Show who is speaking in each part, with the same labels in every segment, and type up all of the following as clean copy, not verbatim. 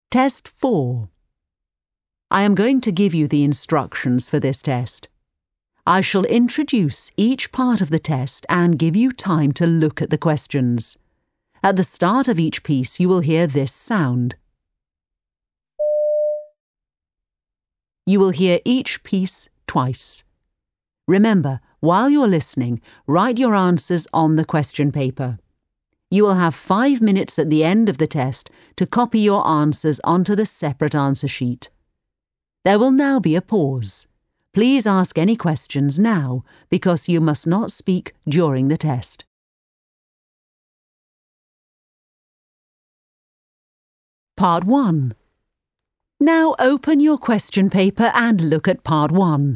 Speaker 1: Test 4. I am going to give you the instructions for this test. I shall introduce each part of the test and give you time to look at the questions. At the start of each piece, you will hear this sound. You will hear each piece twice. Remember, while you're listening, write your answers on the question paper. You will have 5 minutes at the end of the test to copy your answers onto the separate answer sheet. There will now be a pause. Please ask any questions now because you must not speak during the test. Part 1. Now open your question paper and look at Part 1.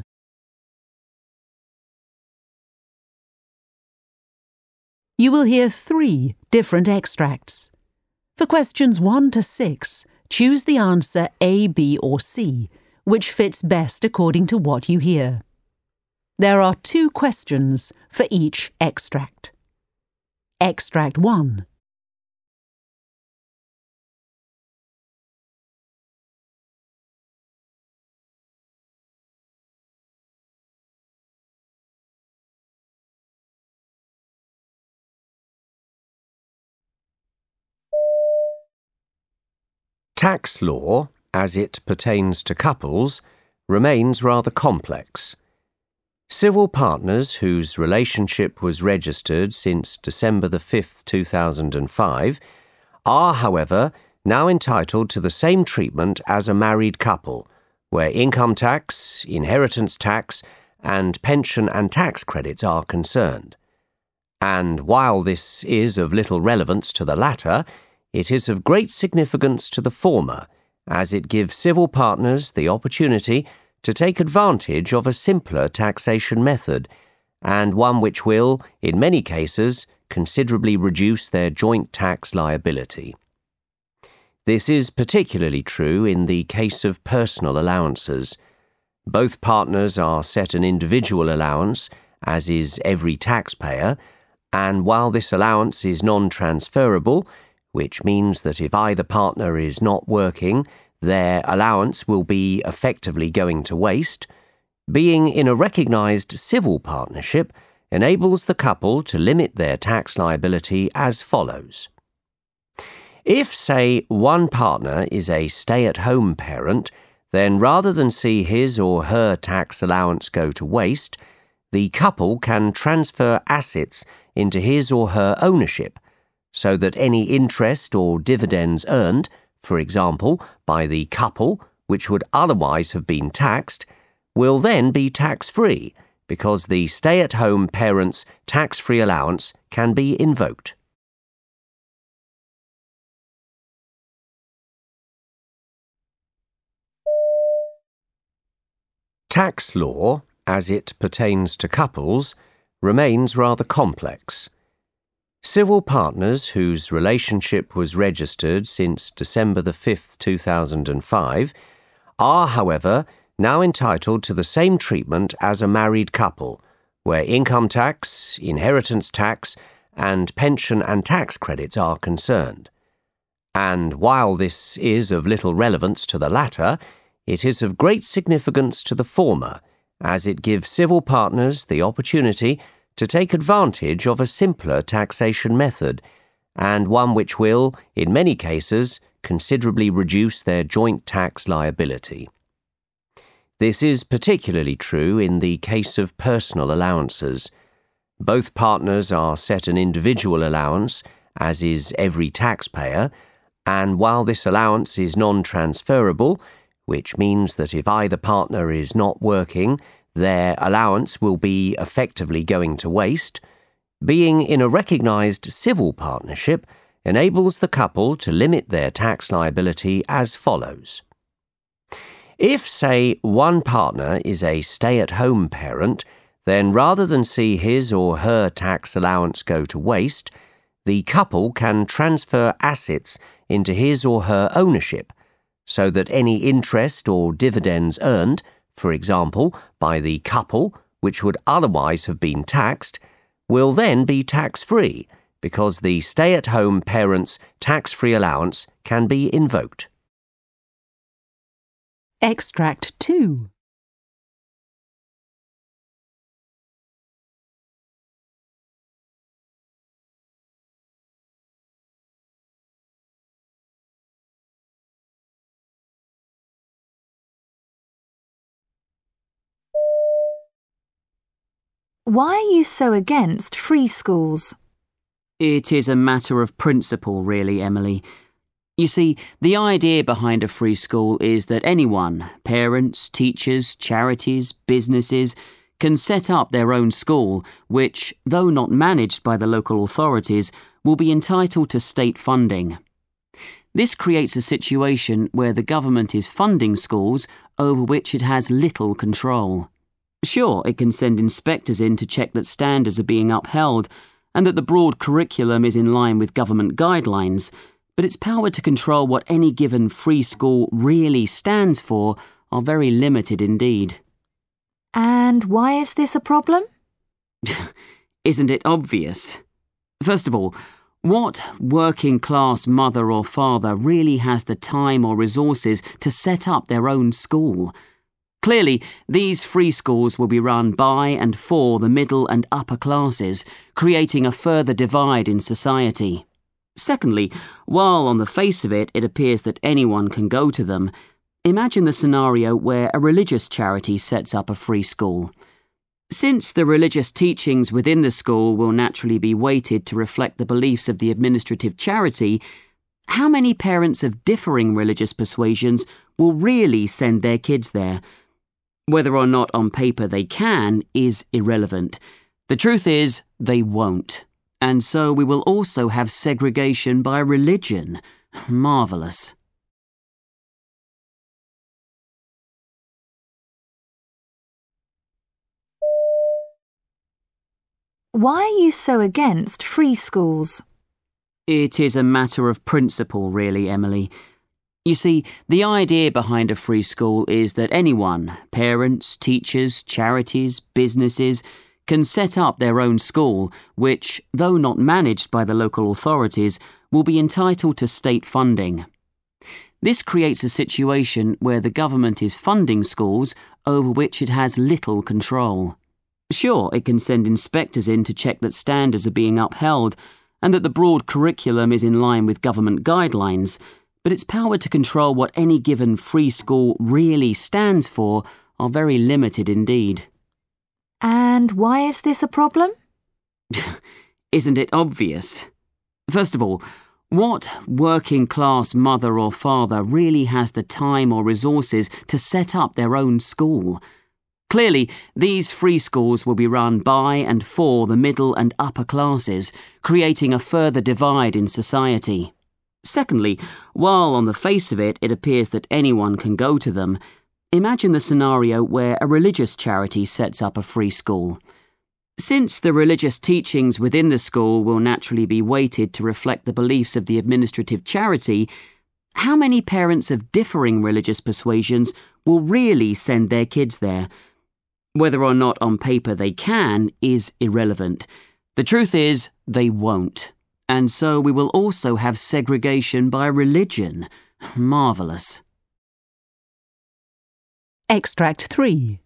Speaker 1: You will hear 3 different extracts. For questions 1 to 6, choose the answer A, B or C, which fits best according to what you hear. There are 2 questions for each extract. Extract 1.
Speaker 2: Tax law, as it pertains to couples, remains rather complex. Civil partners whose relationship was registered since December 5, 2005 are, however, now entitled to the same treatment as a married couple, where income tax, inheritance tax, and pension and tax credits are concerned. And while this is of little relevance to the latter, it is of great significance to the former, as it gives civil partners the opportunity to take advantage of a simpler taxation method, and one which will, in many cases, considerably reduce their joint tax liability. This is particularly true in the case of personal allowances. Both partners are set an individual allowance, as is every taxpayer, and while this allowance is non-transferable, which means that if either partner is not working, their allowance will be effectively going to waste, being in a recognised civil partnership enables the couple to limit their tax liability as follows. If, say, one partner is a stay-at-home parent, then rather than see his or her tax allowance go to waste, the couple can transfer assets into his or her ownership, so that any interest or dividends earned, for example, by the couple, which would otherwise have been taxed, will then be tax-free because the stay-at-home parent's tax-free allowance can be invoked. Tax law, as it pertains to couples, remains rather complex. Civil partners whose relationship was registered since December 5, 2005 are, however, now entitled to the same treatment as a married couple, where income tax, inheritance tax, and pension and tax credits are concerned. And while this is of little relevance to the latter, it is of great significance to the former, as it gives civil partners the opportunity to take advantage of a simpler taxation method, and one which will, in many cases, considerably reduce their joint tax liability. This is particularly true in the case of personal allowances. Both partners are set an individual allowance, as is every taxpayer, and while this allowance is non-transferable, which means that if either partner is not working, their allowance will be effectively going to waste, being in a recognised civil partnership enables the couple to limit their tax liability as follows. If, say, one partner is a stay-at-home parent, then rather than see his or her tax allowance go to waste, the couple can transfer assets into his or her ownership, so that any interest or dividends earned, for example, by the couple, which would otherwise have been taxed, will then be tax-free because the stay-at-home parent's tax-free allowance can be invoked.
Speaker 1: Extract 2.
Speaker 3: Why are you so against free schools?
Speaker 4: It is a matter of principle, really, Emily. You see, the idea behind a free school is that anyone, parents, teachers, charities, businesses, can set up their own school, which, though not managed by the local authorities, will be entitled to state funding. This creates a situation where the government is funding schools over which it has little control. Sure, it can send inspectors in to check that standards are being upheld and that the broad curriculum is in line with government guidelines, but its power to control what any given free school really stands for are very limited indeed.
Speaker 3: And why is this a problem?
Speaker 4: Isn't it obvious? First of all, what working-class mother or father really has the time or resources to set up their own school? Clearly, these free schools will be run by and for the middle and upper classes, creating a further divide in society. Secondly, while on the face of it appears that anyone can go to them, imagine the scenario where a religious charity sets up a free school. Since the religious teachings within the school will naturally be weighted to reflect the beliefs of the administrative charity, how many parents of differing religious persuasions will really send their kids there? Whether or not on paper they can is irrelevant. The truth is, they won't. And so we will also have segregation by religion. Marvellous.
Speaker 3: Why are you so against free schools?
Speaker 4: It is a matter of principle, really, Emily. You see, the idea behind a free school is that anyone, parents, teachers, charities, businesses, can set up their own school, which, though not managed by the local authorities, will be entitled to state funding. This creates a situation where the government is funding schools over which it has little control. Sure, it can send inspectors in to check that standards are being upheld and that the broad curriculum is in line with government guidelines, but its power to control what any given free school really stands for are very limited indeed.
Speaker 3: And why is this a problem?
Speaker 4: Isn't it obvious? First of all, what working-class mother or father really has the time or resources to set up their own school? Clearly, these free schools will be run by and for the middle and upper classes, creating a further divide in society. Secondly, while on the face of it appears that anyone can go to them, imagine the scenario where a religious charity sets up a free school. Since the religious teachings within the school will naturally be weighted to reflect the beliefs of the administrative charity, how many parents of differing religious persuasions will really send their kids there? Whether or not on paper they can is irrelevant. The truth is, they won't. And so we will also have segregation by religion. Marvellous.
Speaker 1: Extract 3.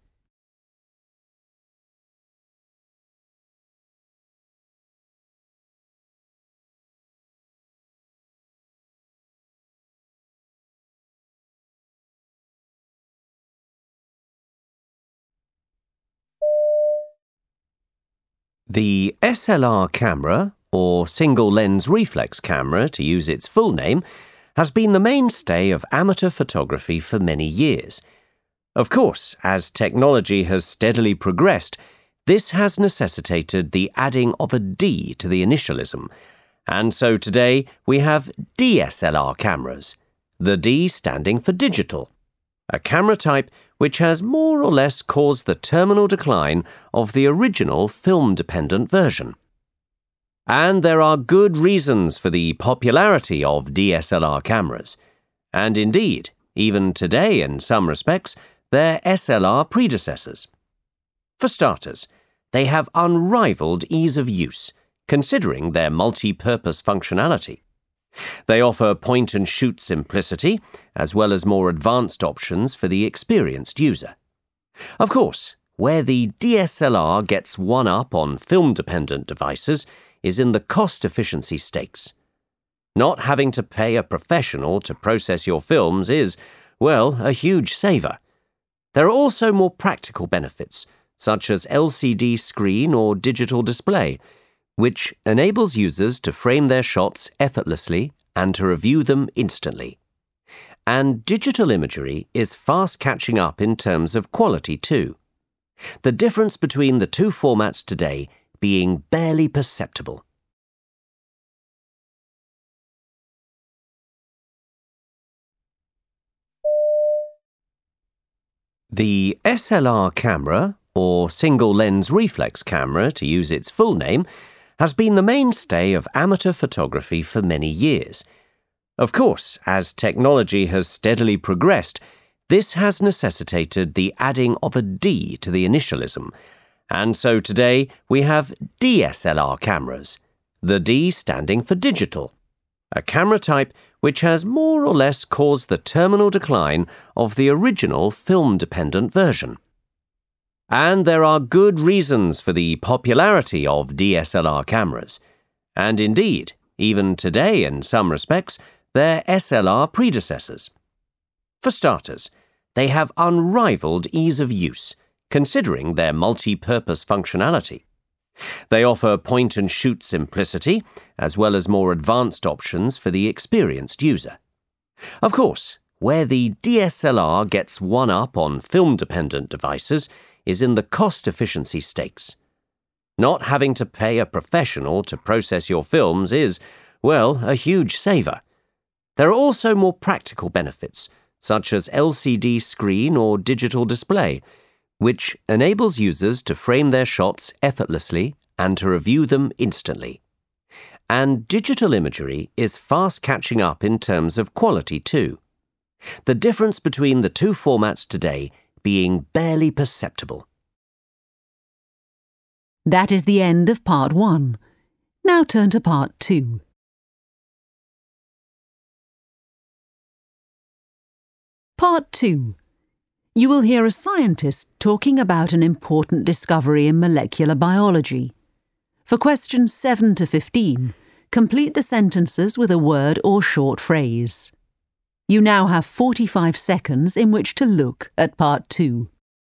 Speaker 2: The SLR camera, or single lens reflex camera to use its full name, has been the mainstay of amateur photography for many years. Of course, as technology has steadily progressed, this has necessitated the adding of a D to the initialism, and so today we have DSLR cameras, the D standing for digital, a camera type which has more or less caused the terminal decline of the original film-dependent version. And there are good reasons for the popularity of DSLR cameras, and indeed, even today in some respects, they're SLR predecessors. For starters, they have unrivaled ease of use, considering their multi-purpose functionality. They offer point-and-shoot simplicity, as well as more advanced options for the experienced user. Of course, where the DSLR gets one up on film-dependent devices is in the cost-efficiency stakes. Not having to pay a professional to process your films is, well, a huge saver. There are also more practical benefits, such as LCD screen or digital display, which enables users to frame their shots effortlessly and to review them instantly. And digital imagery is fast catching up in terms of quality too. The difference between the two formats today being barely perceptible. The SLR camera, or single-lens reflex camera to use its full name, has been the mainstay of amateur photography for many years. Of course, as technology has steadily progressed, this has necessitated the adding of a D to the initialism, and so today we have DSLR cameras, the D standing for digital, a camera type which has more or less caused the terminal decline of the original film-dependent version. And there are good reasons for the popularity of DSLR cameras, and indeed, even today in some respects, they're SLR predecessors. For starters, they have unrivaled ease of use, considering their multi-purpose functionality. They offer point-and-shoot simplicity, as well as more advanced options for the experienced user. Of course, where the DSLR gets one up on film-dependent devices is in the cost-efficiency stakes. Not having to pay a professional to process your films is, well, a huge saver. There are also more practical benefits, such as LCD screen or digital display, which enables users to frame their shots effortlessly and to review them instantly. And digital imagery is fast catching up in terms of quality too. The difference between the two formats today being barely perceptible.
Speaker 1: That is the end of part 1. Now turn to part 2. Part 2. You will hear a scientist talking about an important discovery in molecular biology. For questions 7 to 15, complete the sentences with a word or short phrase. You now have 45 seconds in which to look at part 2.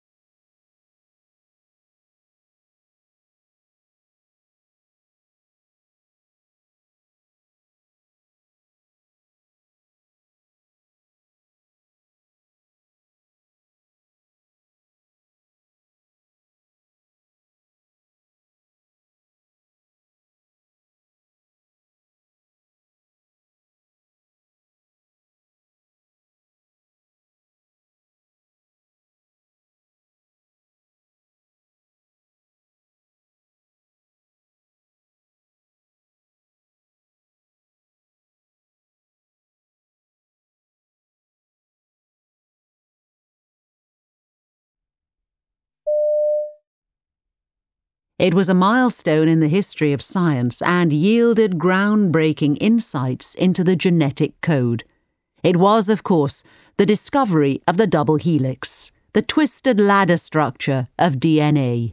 Speaker 1: It was a milestone in the history of science and yielded groundbreaking insights into the genetic code. It was, of course, the discovery of the double helix, the twisted ladder structure of DNA.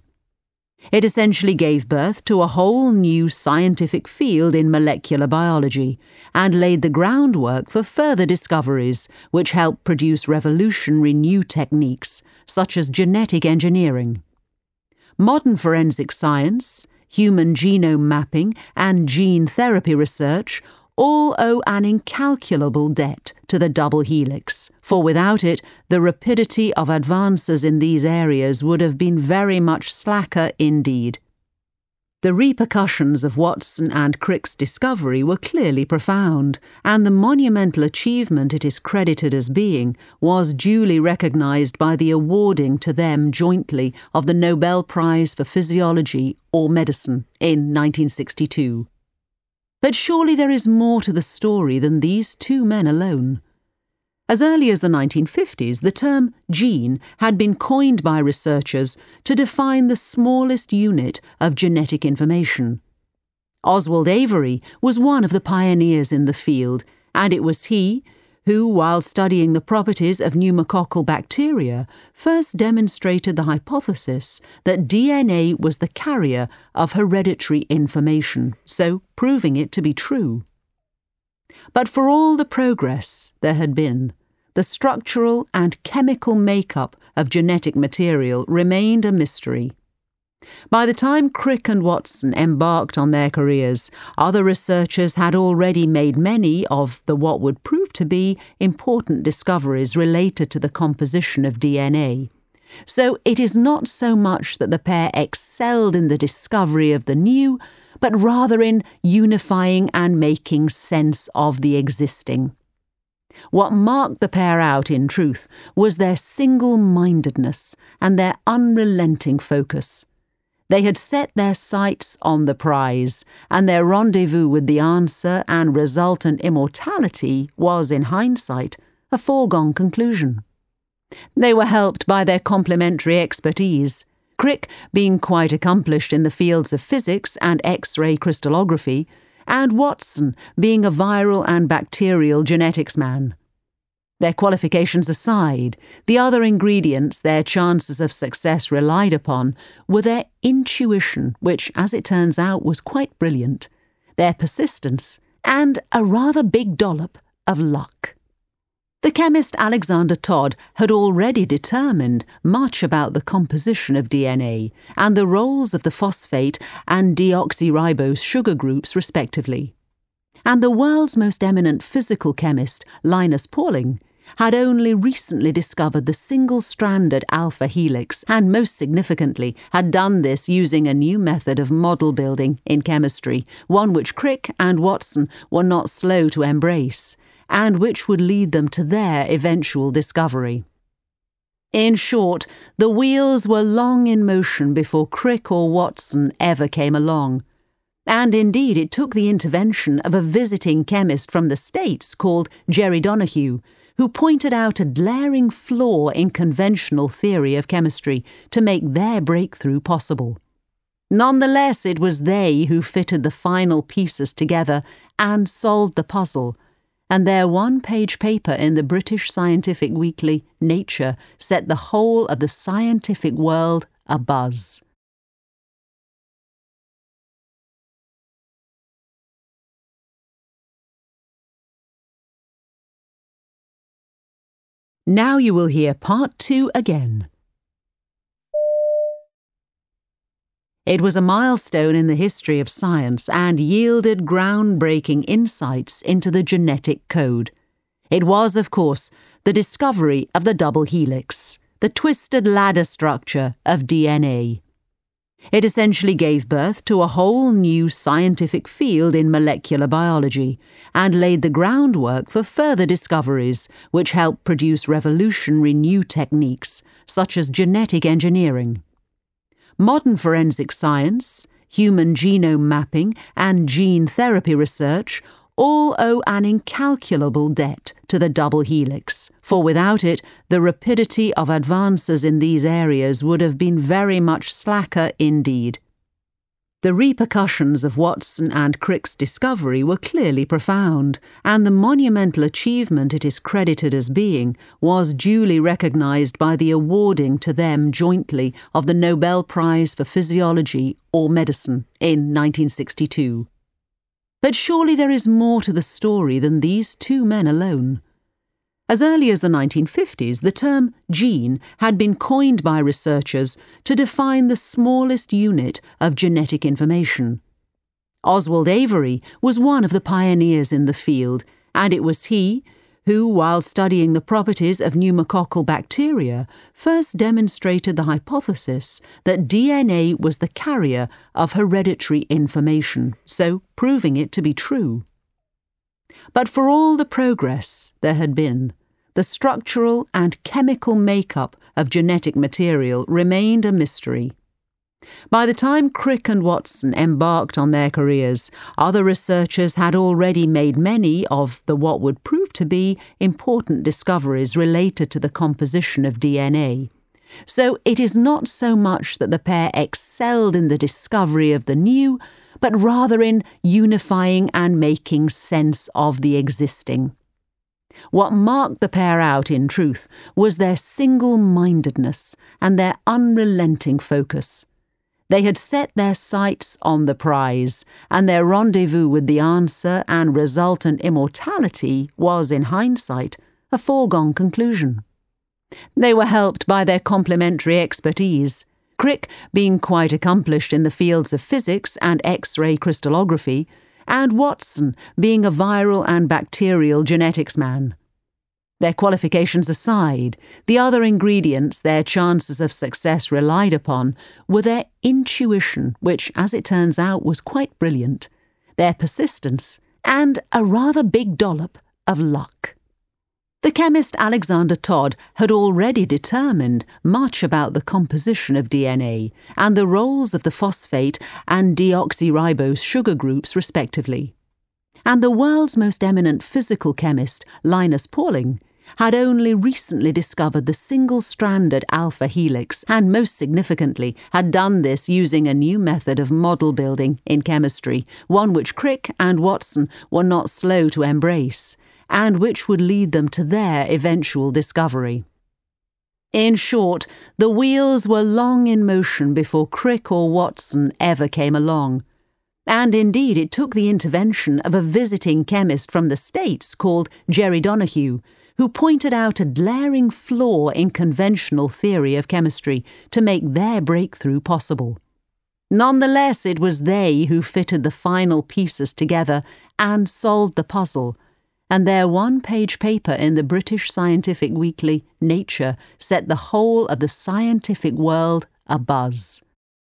Speaker 1: It essentially gave birth to a whole new scientific field in molecular biology and laid the groundwork for further discoveries which helped produce revolutionary new techniques such as genetic engineering. Modern forensic science, human genome mapping, and gene therapy research all owe an incalculable debt to the double helix, for without it, the rapidity of advances in these areas would have been very much slacker indeed. The repercussions of Watson and Crick's discovery were clearly profound, and the monumental achievement it is credited as being was duly recognised by the awarding to them jointly of the Nobel Prize for Physiology or Medicine in 1962. But surely there is more to the story than these two men alone. As early as the 1950s, the term gene had been coined by researchers to define the smallest unit of genetic information. Oswald Avery was one of the pioneers in the field, and it was he who, while studying the properties of pneumococcal bacteria, first demonstrated the hypothesis that DNA was the carrier of hereditary information, so proving it to be true. But for all the progress there had been, the structural and chemical makeup of genetic material remained a mystery. By the time Crick and Watson embarked on their careers, other researchers had already made many of what would prove to be important discoveries related to the composition of DNA. So it is not so much that the pair excelled in the discovery of the new, but rather in unifying and making sense of the existing. What marked the pair out, in truth, was their single-mindedness and their unrelenting focus. They had set their sights on the prize, and their rendezvous with the answer and resultant immortality was, in hindsight, a foregone conclusion. They were helped by their complementary expertise, Crick being quite accomplished in the fields of physics and X-ray crystallography, and Watson being a viral and bacterial genetics man. Their qualifications aside, the other ingredients their chances of success relied upon were their intuition, which, as it turns out, was quite brilliant, their persistence, and a rather big dollop of luck. The chemist Alexander Todd had already determined much about the composition of DNA and the roles of the phosphate and deoxyribose sugar groups respectively. And the world's most eminent physical chemist, Linus Pauling, had only recently discovered the single-stranded alpha helix and, most significantly, had done this using a new method of model building in chemistry, one which Crick and Watson were not slow to embrace, and which would lead them to their eventual discovery. In short, the wheels were long in motion before Crick or Watson ever came along. And indeed it took the intervention of a visiting chemist from the States called Jerry Donohue, who pointed out a glaring flaw in conventional theory of chemistry to make their breakthrough possible. Nonetheless, it was they who fitted the final pieces together and solved the puzzle, and their one-page paper in the British scientific weekly Nature set the whole of the scientific world abuzz. Now you will hear part 2 again. It was a milestone in the history of science and yielded groundbreaking insights into the genetic code. It was, of course, the discovery of the double helix, the twisted ladder structure of DNA. It essentially gave birth to a whole new scientific field in molecular biology and laid the groundwork for further discoveries which helped produce revolutionary new techniques such as genetic engineering. Modern forensic science, human genome mapping, and gene therapy research all owe an incalculable debt to the double helix, for without it, the rapidity of advances in these areas would have been very much slacker indeed. The repercussions of Watson and Crick's discovery were clearly profound, and the monumental achievement it is credited as being was duly recognised by the awarding to them jointly of the Nobel Prize for Physiology or Medicine in 1962. But surely there is more to the story than these two men alone. As early as the 1950s, the term gene had been coined by researchers to define the smallest unit of genetic information. Oswald Avery was one of the pioneers in the field, and it was he who, while studying the properties of pneumococcal bacteria, first demonstrated the hypothesis that DNA was the carrier of hereditary information, so proving it to be true. But for all the progress there had been, the structural and chemical makeup of genetic material remained a mystery. By the time Crick and Watson embarked on their careers, other researchers had already made many of what would prove to be important discoveries related to the composition of DNA. So it is not so much that the pair excelled in the discovery of the new, but rather in unifying and making sense of the existing. What marked the pair out, in truth, was their single-mindedness and their unrelenting focus. They had set their sights on the prize, and their rendezvous with the answer and resultant immortality was, in hindsight, a foregone conclusion. They were helped by their complementary expertise, Crick being quite accomplished in the fields of physics and X-ray crystallography, and Watson being a viral and bacterial genetics man. Their qualifications aside, the other ingredients their chances of success relied upon were their intuition, which, as it turns out, was quite brilliant, their persistence, and a rather big dollop of luck. The chemist Alexander Todd had already determined much about the composition of DNA and the roles of the phosphate and deoxyribose sugar groups respectively. And the world's most eminent physical chemist, Linus Pauling, had only recently discovered the single-stranded alpha helix and, most significantly, had done this using a new method of model building in chemistry, one which Crick and Watson were not slow to embrace, and which would lead them to their eventual discovery. In short, the wheels were long in motion before Crick or Watson ever came along. And indeed it took the intervention of a visiting chemist from the States called Jerry Donohue, who pointed out a glaring flaw in conventional theory of chemistry to make their breakthrough possible. Nonetheless, it was they who fitted the final pieces together and solved the puzzle, and their one-page paper in the British scientific weekly Nature set the whole of the scientific world abuzz.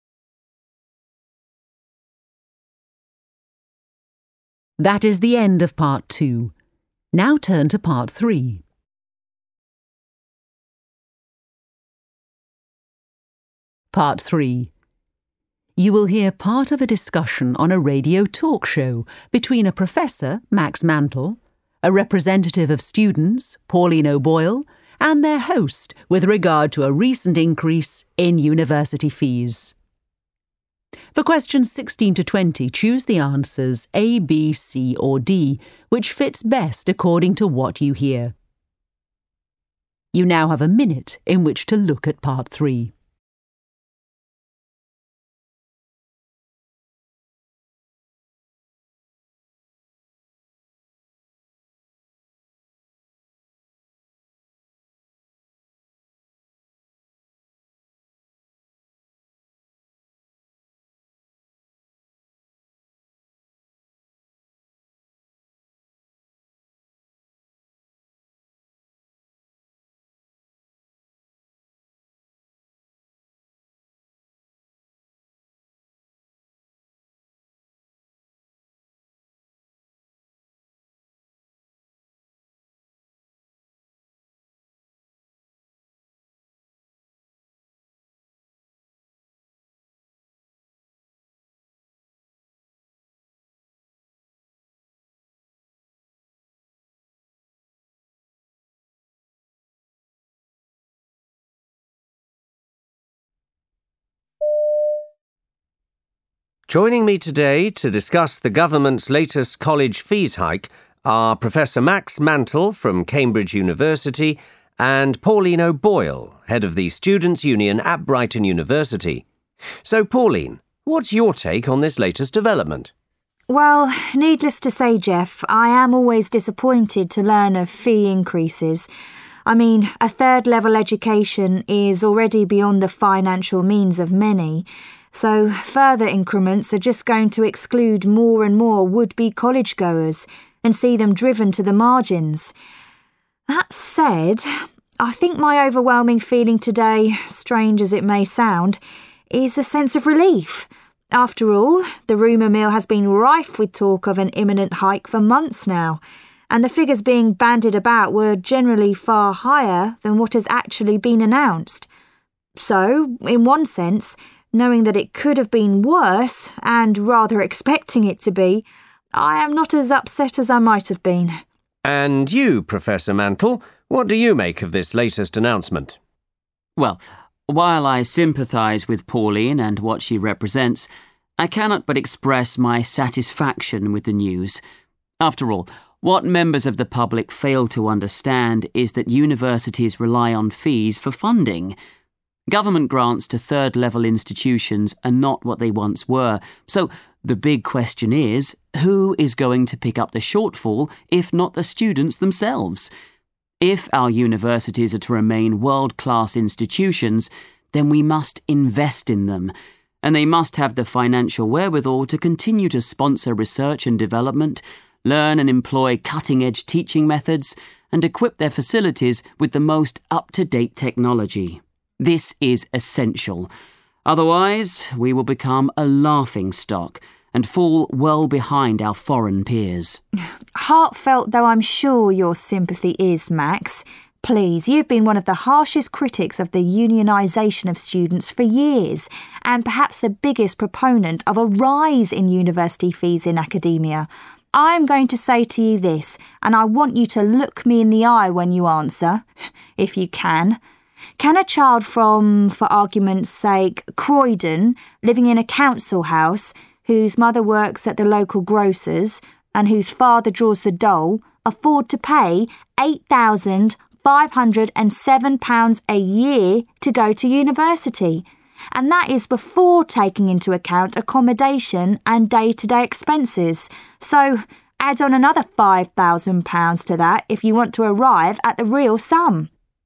Speaker 1: That is the end of Part 2. Now turn to Part 3. Part 3. You will hear part of a discussion on a radio talk show between a professor, Max Mantle, a representative of students, Pauline O'Boyle, and their host with regard to a recent increase in university fees. For questions 16 to 20, choose the answers A, B, C or D, which fits best according to what you hear. You now have a minute in which to look at Part 3.
Speaker 2: Joining me today to discuss the government's latest college fees hike are Professor Max Mantle from Cambridge University and Pauline O'Boyle, head of the Students' Union at Brighton University. So, Pauline, what's your take on this latest development?
Speaker 3: Well, needless to say, Jeff, I am always disappointed to learn of fee increases. I mean, a third-level education is already beyond the financial means of many, so further increments are just going to exclude more and more would-be college-goers and see them driven to the margins. That said, I think my overwhelming feeling today, strange as it may sound, is a sense of relief. After all, the rumour mill has been rife with talk of an imminent hike for months now, and the figures being bandied about were generally far higher than what has actually been announced. So, in one sense, knowing that it could have been worse, and rather expecting it to be, I am not as upset as I might have been.
Speaker 2: And you, Professor Mantle, what do you make of this latest announcement?
Speaker 4: Well, While I sympathise with Pauline and what she represents, I cannot but express my satisfaction with the news. After all, what members of the public fail to understand is that universities rely on fees for funding. Government grants to third-level institutions are not what they once were, so the big question is, who is going to pick up the shortfall if not the students themselves? If our universities are to remain world-class institutions, then we must invest in them, and they must have the financial wherewithal to continue to sponsor research and development, learn and employ cutting-edge teaching methods, and equip their facilities with the most up-to-date technology. This is essential. Otherwise, we will become a laughingstock and fall well behind our foreign peers.
Speaker 3: Heartfelt though I'm sure your sympathy is, Max, please, you've been one of the harshest critics of the unionisation of students for years, and perhaps the biggest proponent of a rise in university fees in academia. I'm going to say to you this, and I want you to look me in the eye when you answer, if you can. Can a child from, for argument's sake, Croydon, living in a council house, whose mother works at the local grocer's and whose father draws the dole, afford to pay £8,507 a year to go to university? And that is before taking into account accommodation and day-to-day expenses. So add on another £5,000 to that if you want to arrive at the real sum.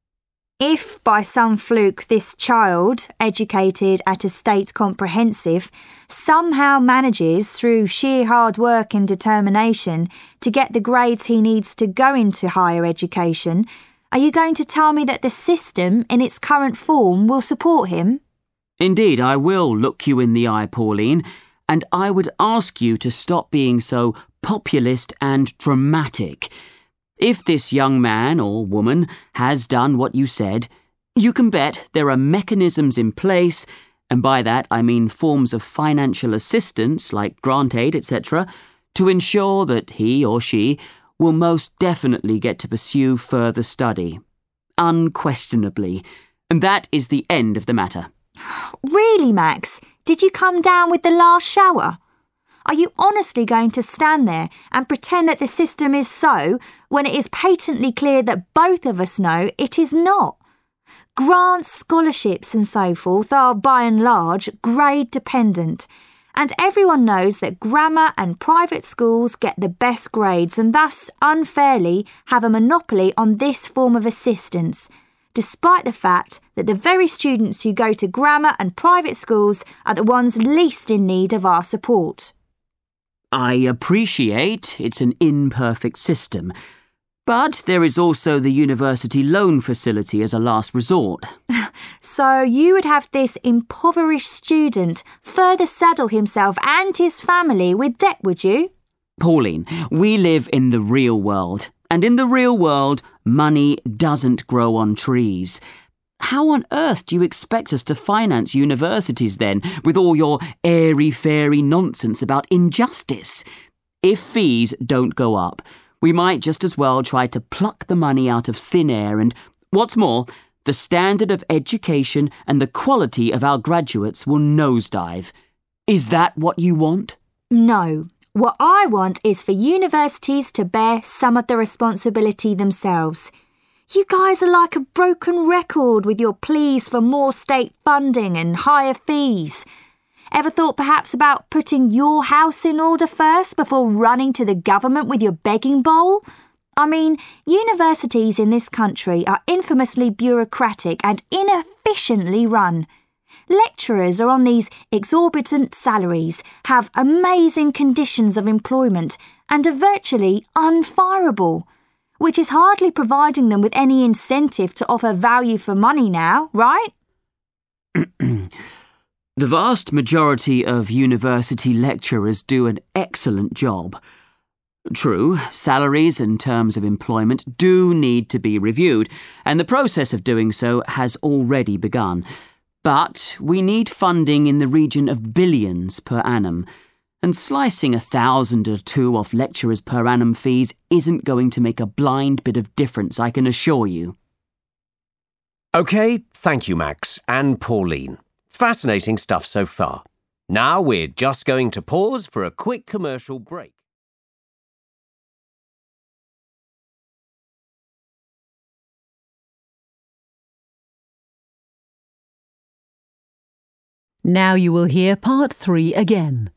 Speaker 3: If, by some fluke, this child, educated at a state comprehensive, somehow manages, through sheer hard work and determination, to get the grades he needs to go into higher education, are you going to tell me that the system, in its current form, will support him?
Speaker 4: Indeed, I will look you in the eye, Pauline, and I would ask you to stop being so populist and dramatic. If this young man or woman has done what you said, you can bet there are mechanisms in place, and by that I mean forms of financial assistance like grant aid, etc., to ensure that he or she will most definitely get to pursue further study. Unquestionably. And that is the end of the matter.
Speaker 3: Really, Max? Did you come down with the last shower? Are you honestly going to stand there and pretend that the system is so when it is patently clear that both of us know it is not? Grants, scholarships and so forth are, by and large, grade dependent, and everyone knows that grammar and private schools get the best grades and thus, unfairly, have a monopoly on this form of assistance, despite the fact that the very students who go to grammar and private schools are the ones least in need of our support.
Speaker 4: I appreciate it's an imperfect system, but there is also the university loan facility as a last resort.
Speaker 3: So you would have this impoverished student further saddle himself and his family with debt, would you?
Speaker 4: Pauline, we live in the real world, and in the real world, money doesn't grow on trees. How on earth do you expect us to finance universities then, with all your airy-fairy nonsense about injustice? If fees don't go up, we might just as well try to pluck the money out of thin air and, what's more, the standard of education and the quality of our graduates will nosedive. Is that what you want?
Speaker 3: No. What I want is for universities to bear some of the responsibility themselves. You guys are like a broken record with your pleas for more state funding and higher fees. Ever thought perhaps about putting your house in order first before running to the government with your begging bowl? I mean, universities in this country are infamously bureaucratic and inefficiently run. Lecturers are on these exorbitant salaries, have amazing conditions of employment, and are virtually unfireable, which is hardly providing them with any incentive to offer value for money now, right?
Speaker 4: The vast majority of university lecturers do an excellent job. True, salaries and terms of employment do need to be reviewed, and the process of doing so has already begun. But we need funding in the region of billions per annum, and slicing 1,000 or 2 off lecturers' per annum fees isn't going to make a blind bit of difference, I can assure you.
Speaker 2: OK, thank you, Max and Pauline. Fascinating stuff so far. Now we're just going to pause for a quick commercial break.
Speaker 1: Now you will hear part 3 again.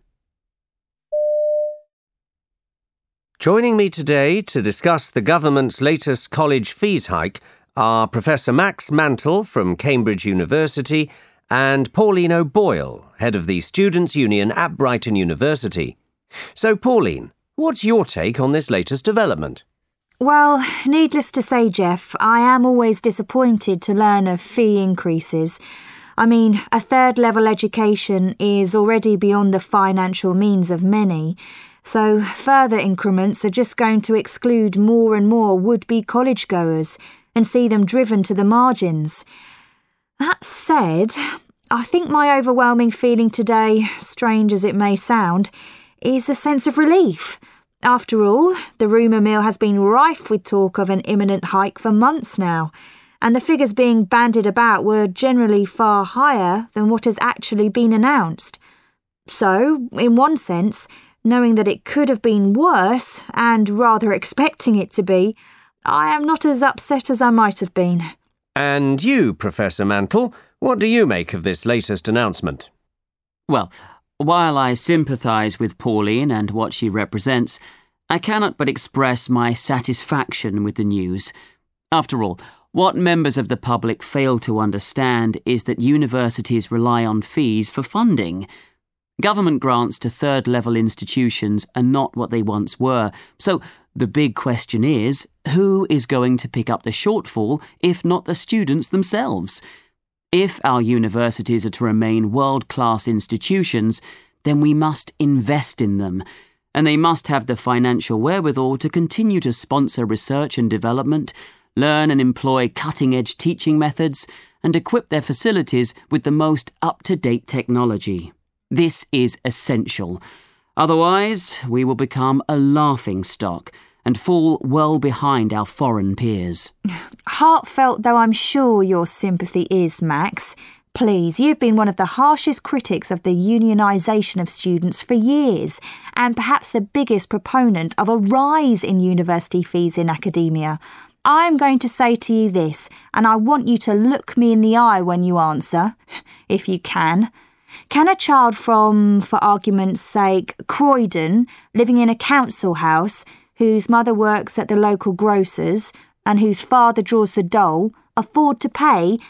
Speaker 2: Joining me today to discuss the government's latest college fees hike are Professor Max Mantle from Cambridge University and Pauline O'Boyle, head of the Students' Union at Brighton University. So, Pauline, what's your take on this latest development?
Speaker 3: Well, needless to say, Jeff, I am always disappointed to learn of fee increases. I mean, a third-level education is already beyond the financial means of many, so further increments are just going to exclude more and more would-be college-goers and see them driven to the margins. That said, I think my overwhelming feeling today, strange as it may sound, is a sense of relief. After all, the rumour mill has been rife with talk of an imminent hike for months now, and the figures being bandied about were generally far higher than what has actually been announced. So, in one sense, knowing that it could have been worse, and rather expecting it to be, I am not as upset as I might have been.
Speaker 2: And you, Professor Mantle, what do you make of this latest announcement?
Speaker 4: Well, while I sympathise with Pauline and what she represents, I cannot but express my satisfaction with the news. After all, what members of the public fail to understand is that universities rely on fees for funding. Government grants to third-level institutions are not what they once were, so the big question is, who is going to pick up the shortfall if not the students themselves? If our universities are to remain world-class institutions, then we must invest in them, and they must have the financial wherewithal to continue to sponsor research and development, learn and employ cutting-edge teaching methods, and equip their facilities with the most up-to-date technology. This is essential. Otherwise, we will become a laughingstock and fall well behind our foreign peers.
Speaker 3: Heartfelt though I'm sure your sympathy is, Max, please, you've been one of the harshest critics of the unionisation of students for years, and perhaps the biggest proponent of a rise in university fees in academia. I'm going to say to you this, and I want you to look me in the eye when you answer, if you can. Can a child from, for argument's sake, Croydon, living in a council house, whose mother works at the local grocer's and whose father draws the dole, afford to pay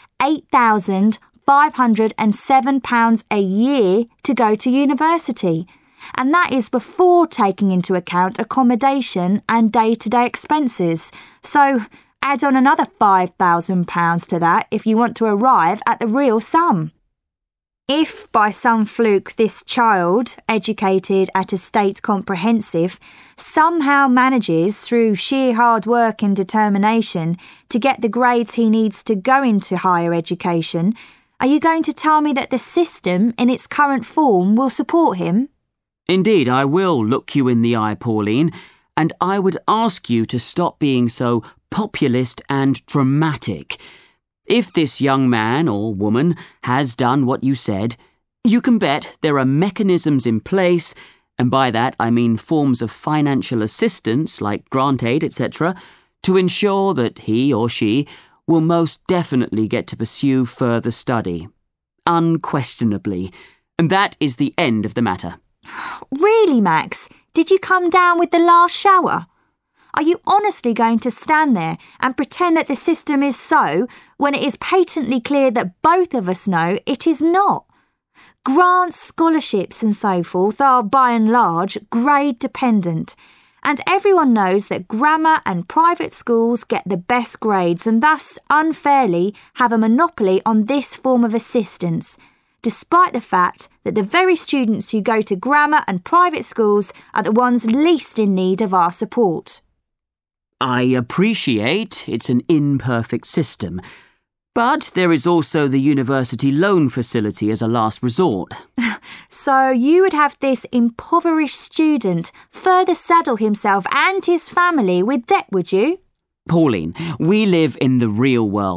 Speaker 3: £8,507 a year to go to university? And that is before taking into account accommodation and day-to-day expenses. So add on another £5,000 to that if you want to arrive at the real sum. If, by some fluke, this child, educated at a state comprehensive, somehow manages, through sheer hard work and determination, to get the grades he needs to go into higher education, are you going to tell me that the system, in its current form, will support him?
Speaker 4: Indeed, I will look you in the eye, Pauline, and I would ask you to stop being so populist and dramatic. If this young man or woman has done what you said, you can bet there are mechanisms in place, and by that I mean forms of financial assistance like grant aid, etc., to ensure that he or she will most definitely get to pursue further study. Unquestionably. And that is the end of the matter.
Speaker 3: Really, Max? Did you come down with the last shower? Are you honestly going to stand there and pretend that the system is so when it is patently clear that both of us know it is not? Grants, scholarships and so forth are, by and large, grade dependent, and everyone knows that grammar and private schools get the best grades and thus, unfairly, have a monopoly on this form of assistance, despite the fact that the very students who go to grammar and private schools are the ones least in need of our support.
Speaker 4: I appreciate it's an imperfect system, but there is also the university loan facility as a last resort.
Speaker 3: So you would have this impoverished student further saddle himself and his family with debt, would you?
Speaker 4: Pauline, we live in the real world,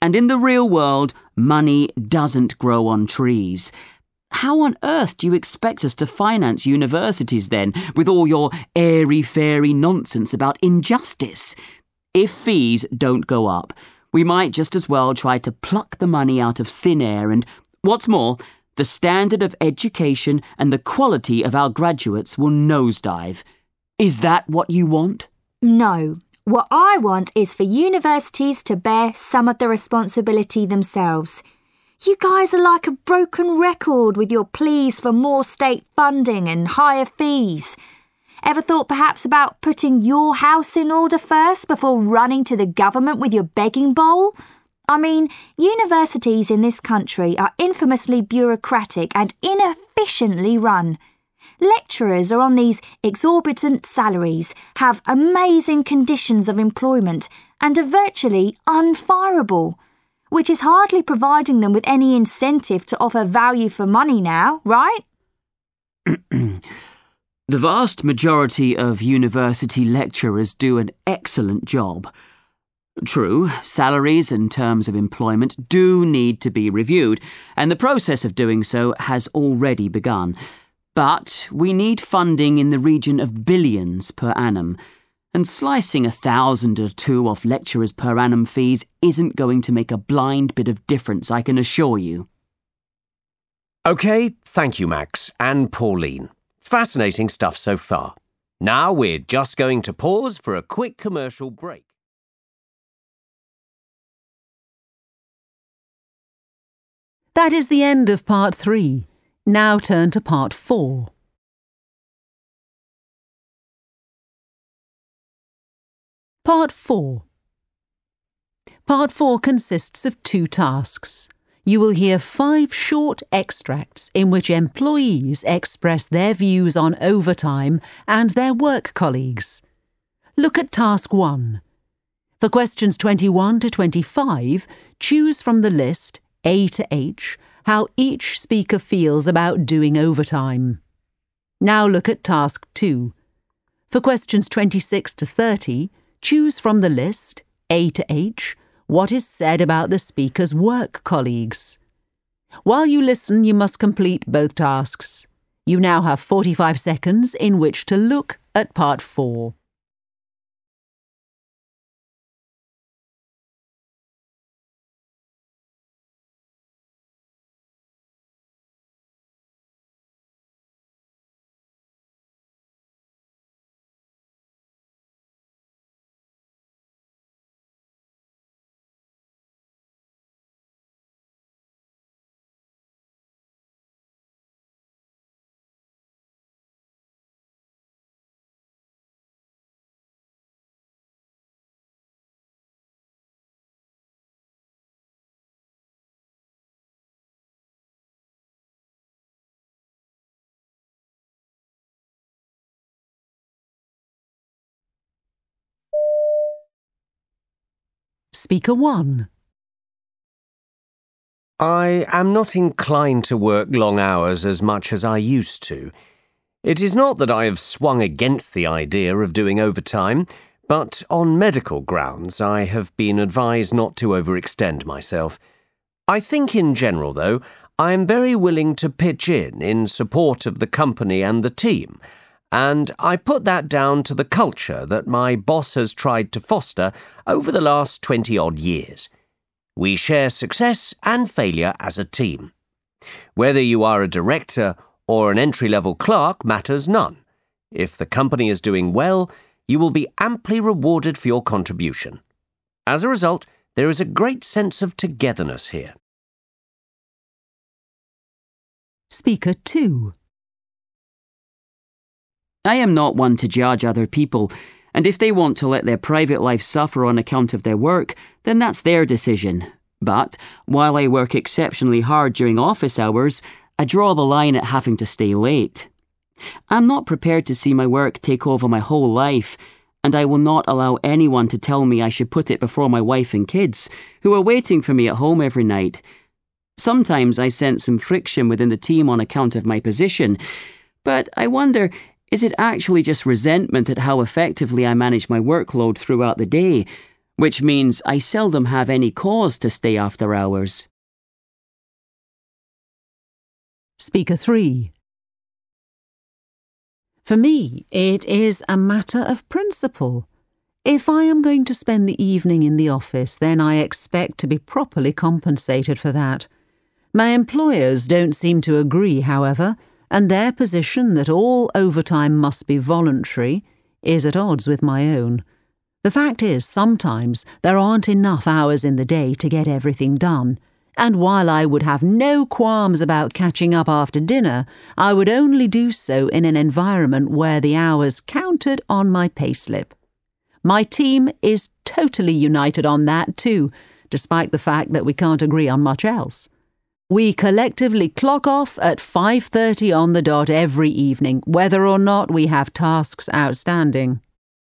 Speaker 4: And in the real world, money doesn't grow on trees. How on earth do you expect us to finance universities then, with all your airy-fairy nonsense about injustice? If fees don't go up, we might just as well try to pluck the money out of thin air and, what's more, the standard of education and the quality of our graduates will nosedive. Is that what you want?
Speaker 3: No. What I want is for universities to bear some of the responsibility themselves. You guys are like a broken record with your pleas for more state funding and higher fees. Ever thought perhaps about putting your house in order first before running to the government with your begging bowl? I mean, universities in this country are infamously bureaucratic and inefficiently run. Lecturers are on these exorbitant salaries, have amazing conditions of employment, and are virtually unfireable, which is hardly providing them with any incentive to offer value for money now, right?
Speaker 4: The vast majority of university lecturers do an excellent job. True, salaries and terms of employment do need to be reviewed, and the process of doing so has already begun. But we need funding in the region of billions per annum, and slicing 1,000 or 2 off lecturers' per annum fees isn't going to make a blind bit of difference, I can assure you.
Speaker 2: OK, thank you, Max and Pauline. Fascinating stuff so far. Now we're just going to pause for a quick commercial break.
Speaker 1: That is the end of part 3. Now turn to part 4. Part 4. Part 4 consists of 2 tasks. You will hear 5 short extracts in which employees express their views on overtime and their work colleagues. Look at task 1. For questions 21 to 25, choose from the list, A to H, how each speaker feels about doing overtime. Now look at task 2. For questions 26 to 30, choose from the list, A to H, what is said about the speaker's work colleagues. While you listen, you must complete both tasks. You now have 45 seconds in which to look at part 4. Speaker 1.
Speaker 2: I am not inclined to work long hours as much as I used to. It is not that I have swung against the idea of doing overtime, but on medical grounds I have been advised not to overextend myself. I think in general, though, I am very willing to pitch in support of the company and the team, and I put that down to the culture that my boss has tried to foster over the last 20-odd years. We share success and failure as a team. Whether you are a director or an entry-level clerk matters none. If the company is doing well, you will be amply rewarded for your contribution. As a result, there is a great sense of togetherness here.
Speaker 1: Speaker 2.
Speaker 4: I am not one to judge other people, and if they want to let their private life suffer on account of their work, then that's their decision. But, while I work exceptionally hard during office hours, I draw the line at having to stay late. I'm not prepared to see my work take over my whole life, and I will not allow anyone to tell me I should put it before my wife and kids, who are waiting for me at home every night. Sometimes I sense some friction within the team on account of my position, but I wonder, is it actually just resentment at how effectively I manage my workload throughout the day? which means I seldom have any cause to stay after hours.
Speaker 1: Speaker 3. For me, it is a matter of principle. If I am going to spend the evening in the office, then I expect to be properly compensated for that. My employers don't seem to agree, however, and their position that all overtime must be voluntary is at odds with my own. The fact is, sometimes there aren't enough hours in the day to get everything done, and while I would have no qualms about catching up after dinner, I would only do so in an environment where the hours counted on my payslip. My team is totally united on that too, despite the fact that we can't agree on much else. We collectively clock off at 5:30 on the dot every evening, whether or not we have tasks outstanding.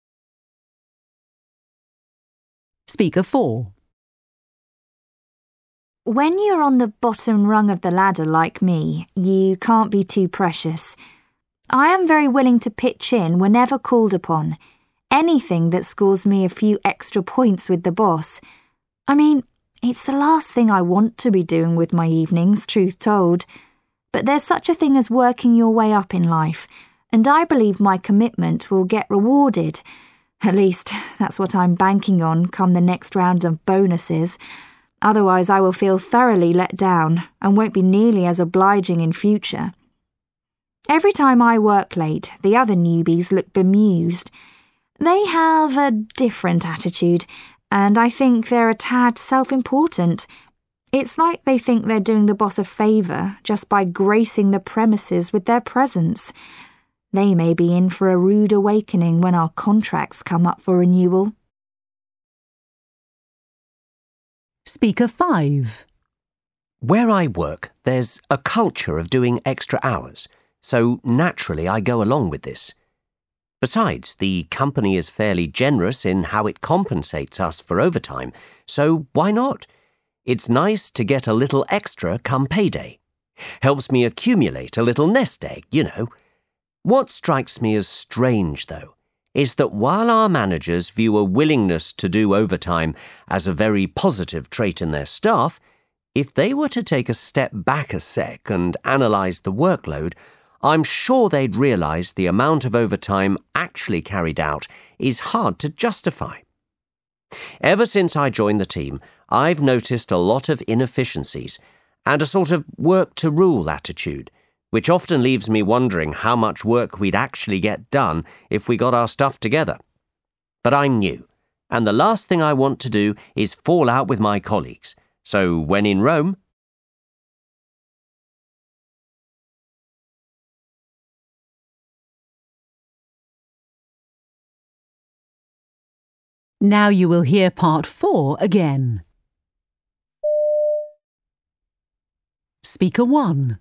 Speaker 1: Speaker 4.
Speaker 3: When you're on the bottom rung of the ladder like me, you can't be too precious. I am very willing to pitch in whenever called upon. Anything that scores me a few extra points with the boss. I mean, it's the last thing I want to be doing with my evenings, truth told. But there's such a thing as working your way up in life, and I believe my commitment will get rewarded. At least, that's what I'm banking on come the next round of bonuses. Otherwise, I will feel thoroughly let down and won't be nearly as obliging in future. Every time I work late, the other newbies look bemused. They have a different attitude, and I think they're a tad self-important. It's like they think they're doing the boss a favour just by gracing the premises with their presence. They may be in for a rude awakening when our contracts come up for renewal.
Speaker 1: Speaker 5.
Speaker 2: Where I work, there's a culture of doing extra hours, so naturally I go along with this. Besides, the company is fairly generous in how it compensates us for overtime, so why not? It's nice to get a little extra come payday. Helps me accumulate a little nest egg, you know. What strikes me as strange, though, is that while our managers view a willingness to do overtime as a very positive trait in their staff, if they were to take a step back a sec and analyse the workload, I'm sure they'd realise the amount of overtime actually carried out is hard to justify. Ever since I joined the team, I've noticed a lot of inefficiencies and a sort of work-to-rule attitude, which often leaves me wondering how much work we'd actually get done if we got our stuff together. But I'm new, and the last thing I want to do is fall out with my colleagues. So when in Rome...
Speaker 1: Now you will hear part 4 again. Speaker 1.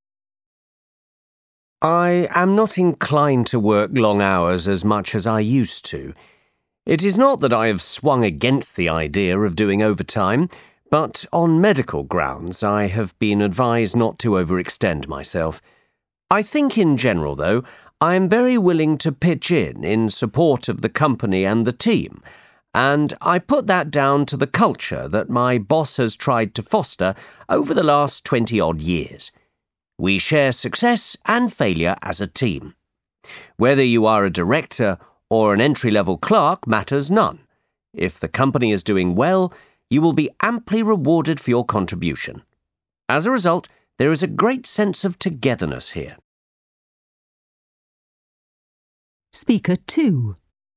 Speaker 2: I am not inclined to work long hours as much as I used to. It is not that I have swung against the idea of doing overtime, but on medical grounds I have been advised not to overextend myself. I think in general, though, I am very willing to pitch in support of the company and the team, and I put that down to the culture that my boss has tried to foster over the last 20-odd years. We share success and failure as a team. Whether you are a director or an entry-level clerk matters none. If the company is doing well, you will be amply rewarded for your contribution. As a result, there is a great sense of togetherness here.
Speaker 1: Speaker 2.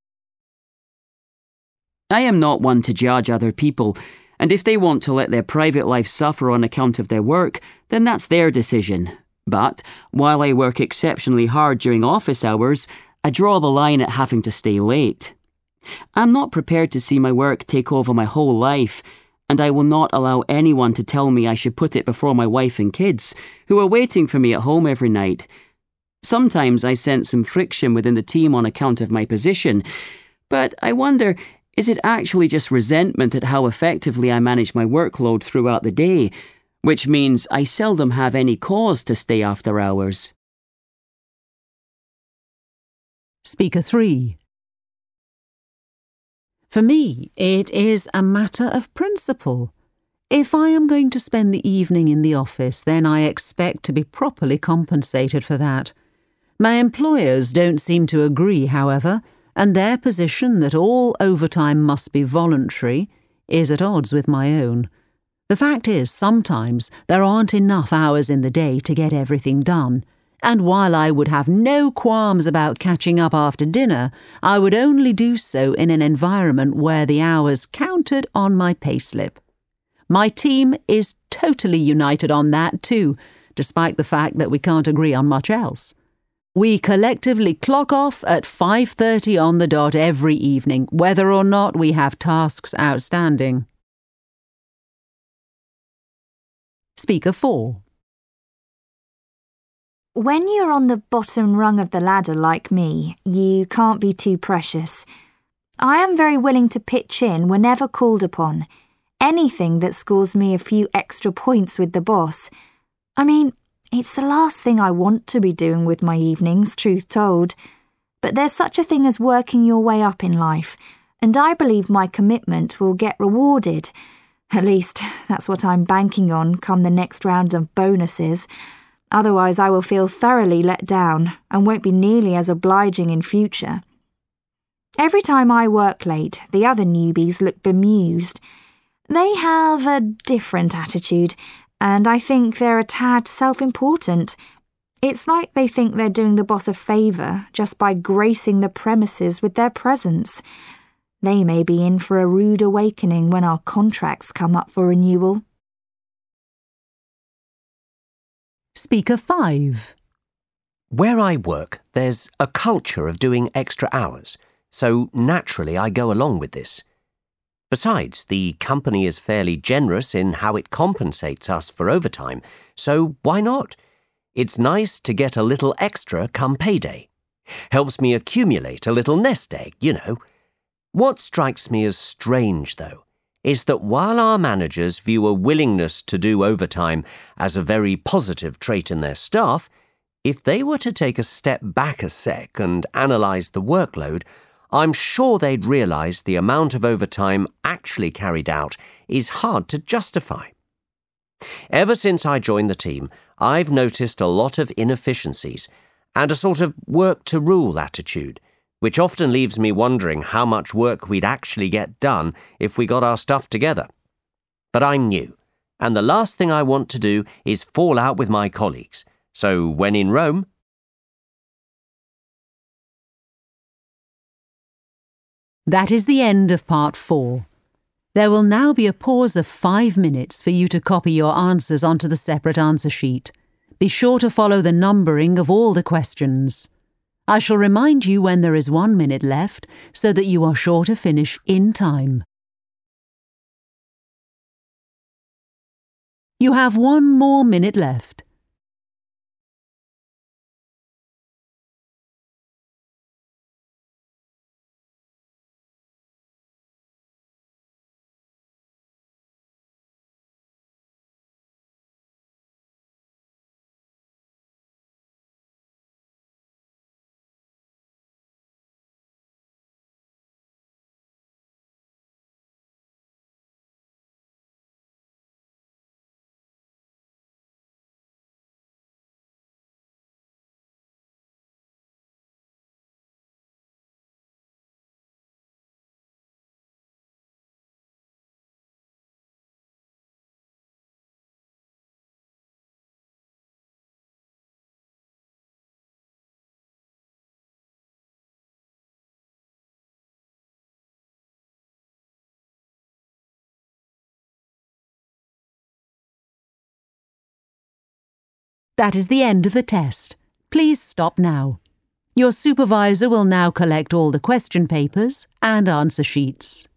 Speaker 4: I am not one to judge other people, and if they want to let their private life suffer on account of their work, then that's their decision. But while I work exceptionally hard during office hours, I draw the line at having to stay late. I'm not prepared to see my work take over my whole life, and I will not allow anyone to tell me I should put it before my wife and kids, who are waiting for me at home every night. Sometimes I sense some friction within the team on account of my position, but I wonder, is it actually just resentment at how effectively I manage my workload throughout the day, which means I seldom have any cause to stay after hours?
Speaker 1: Speaker 3. For me, it is a matter of principle. If I am going to spend the evening in the office, then I expect to be properly compensated for that. My employers don't seem to agree, however, and their position that all overtime must be voluntary is at odds with my own. The fact is, sometimes there aren't enough hours in the day to get everything done, and while I would have no qualms about catching up after dinner, I would only do so in an environment where the hours counted on my payslip. My team is totally united on that too, despite the fact that we can't agree on much else. We collectively clock off at 5:30 on the dot every evening, whether or not we have tasks outstanding. Speaker 4.
Speaker 3: When you're on the bottom rung of the ladder like me, you can't be too precious. I am very willing to pitch in whenever called upon. Anything that scores me a few extra points with the boss. I mean, it's the last thing I want to be doing with my evenings, truth told. But there's such a thing as working your way up in life, and I believe my commitment will get rewarded. At least, that's what I'm banking on come the next round of bonuses. Otherwise, I will feel thoroughly let down and won't be nearly as obliging in future. Every time I work late, the other newbies look bemused. They have a different attitude, and I think they're a tad self-important. It's like they think they're doing the boss a favour just by gracing the premises with their presence. They may be in for a rude awakening when our contracts come up for renewal.
Speaker 1: Speaker 5.
Speaker 2: Where I work, there's a culture of doing extra hours, so naturally I go along with this. Besides, the company is fairly generous in how it compensates us for overtime, so why not? It's nice to get a little extra come payday. Helps me accumulate a little nest egg, you know. What strikes me as strange, though, is that while our managers view a willingness to do overtime as a very positive trait in their staff, if they were to take a step back a sec and analyse the workload, I'm sure they'd realise the amount of overtime actually carried out is hard to justify. Ever since I joined the team, I've noticed a lot of inefficiencies and a sort of work-to-rule attitude, which often leaves me wondering how much work we'd actually get done if we got our stuff together. But I'm new, and the last thing I want to do is fall out with my colleagues. So when in Rome...
Speaker 1: That is the end of part 4. There will now be a pause of 5 minutes for you to copy your answers onto the separate answer sheet. Be sure to follow the numbering of all the questions. I shall remind you when there is 1 minute left so that you are sure to finish in time. You have 1 more minute left. That is the end of the test. Please stop now. Your supervisor will now collect all the question papers and answer sheets.